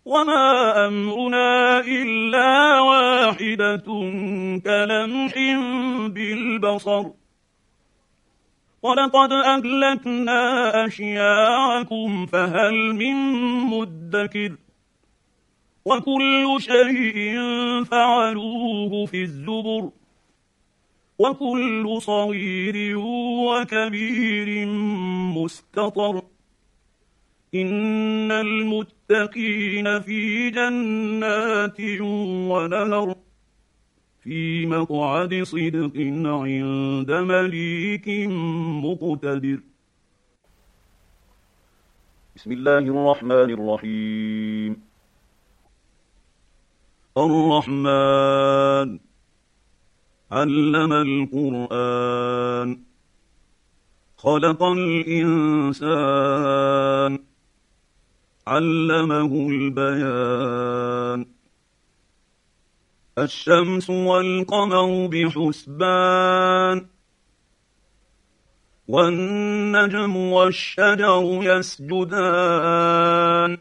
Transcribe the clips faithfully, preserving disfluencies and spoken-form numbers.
وما أمرنا إلا واحدة كلمح بالبصر ولقد أهلكنا أشياعكم فهل من مدكر وكل شيء فعلوه في الزبر وكل صغير وكبير مستطر إن المتقين في جنات ونهر في مقعد صدق عند مليك مقتدر. بسم الله الرحمن الرحيم. الرحمن علم القرآن خلق الإنسان علمه البيان الشمس والقمر بحسبان والنجم والشجر يسجدان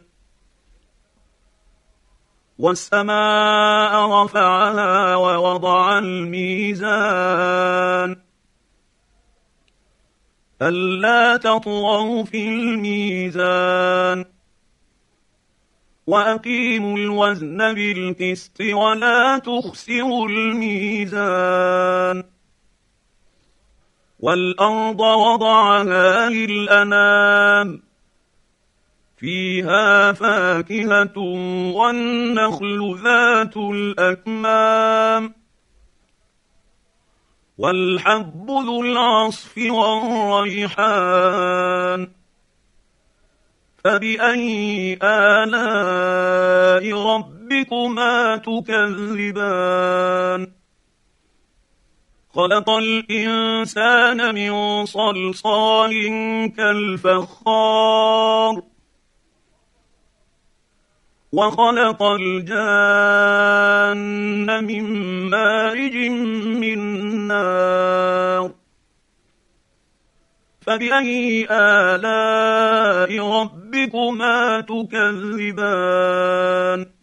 والسماء رفعها ووضع الميزان ألا تطغوا في الميزان وأقيموا الوزن بالقسط ولا تخسروا الميزان والأرض وضعها للأنام فيها فاكهة والنخل ذات الأكمام والحب ذو العصف والريحان فبأي آلاء ربكما تكذبان خلق الإنسان من صلصال كالفخار وخلق الجان من مارج من نار فبأي آلاء ربكما تكذبان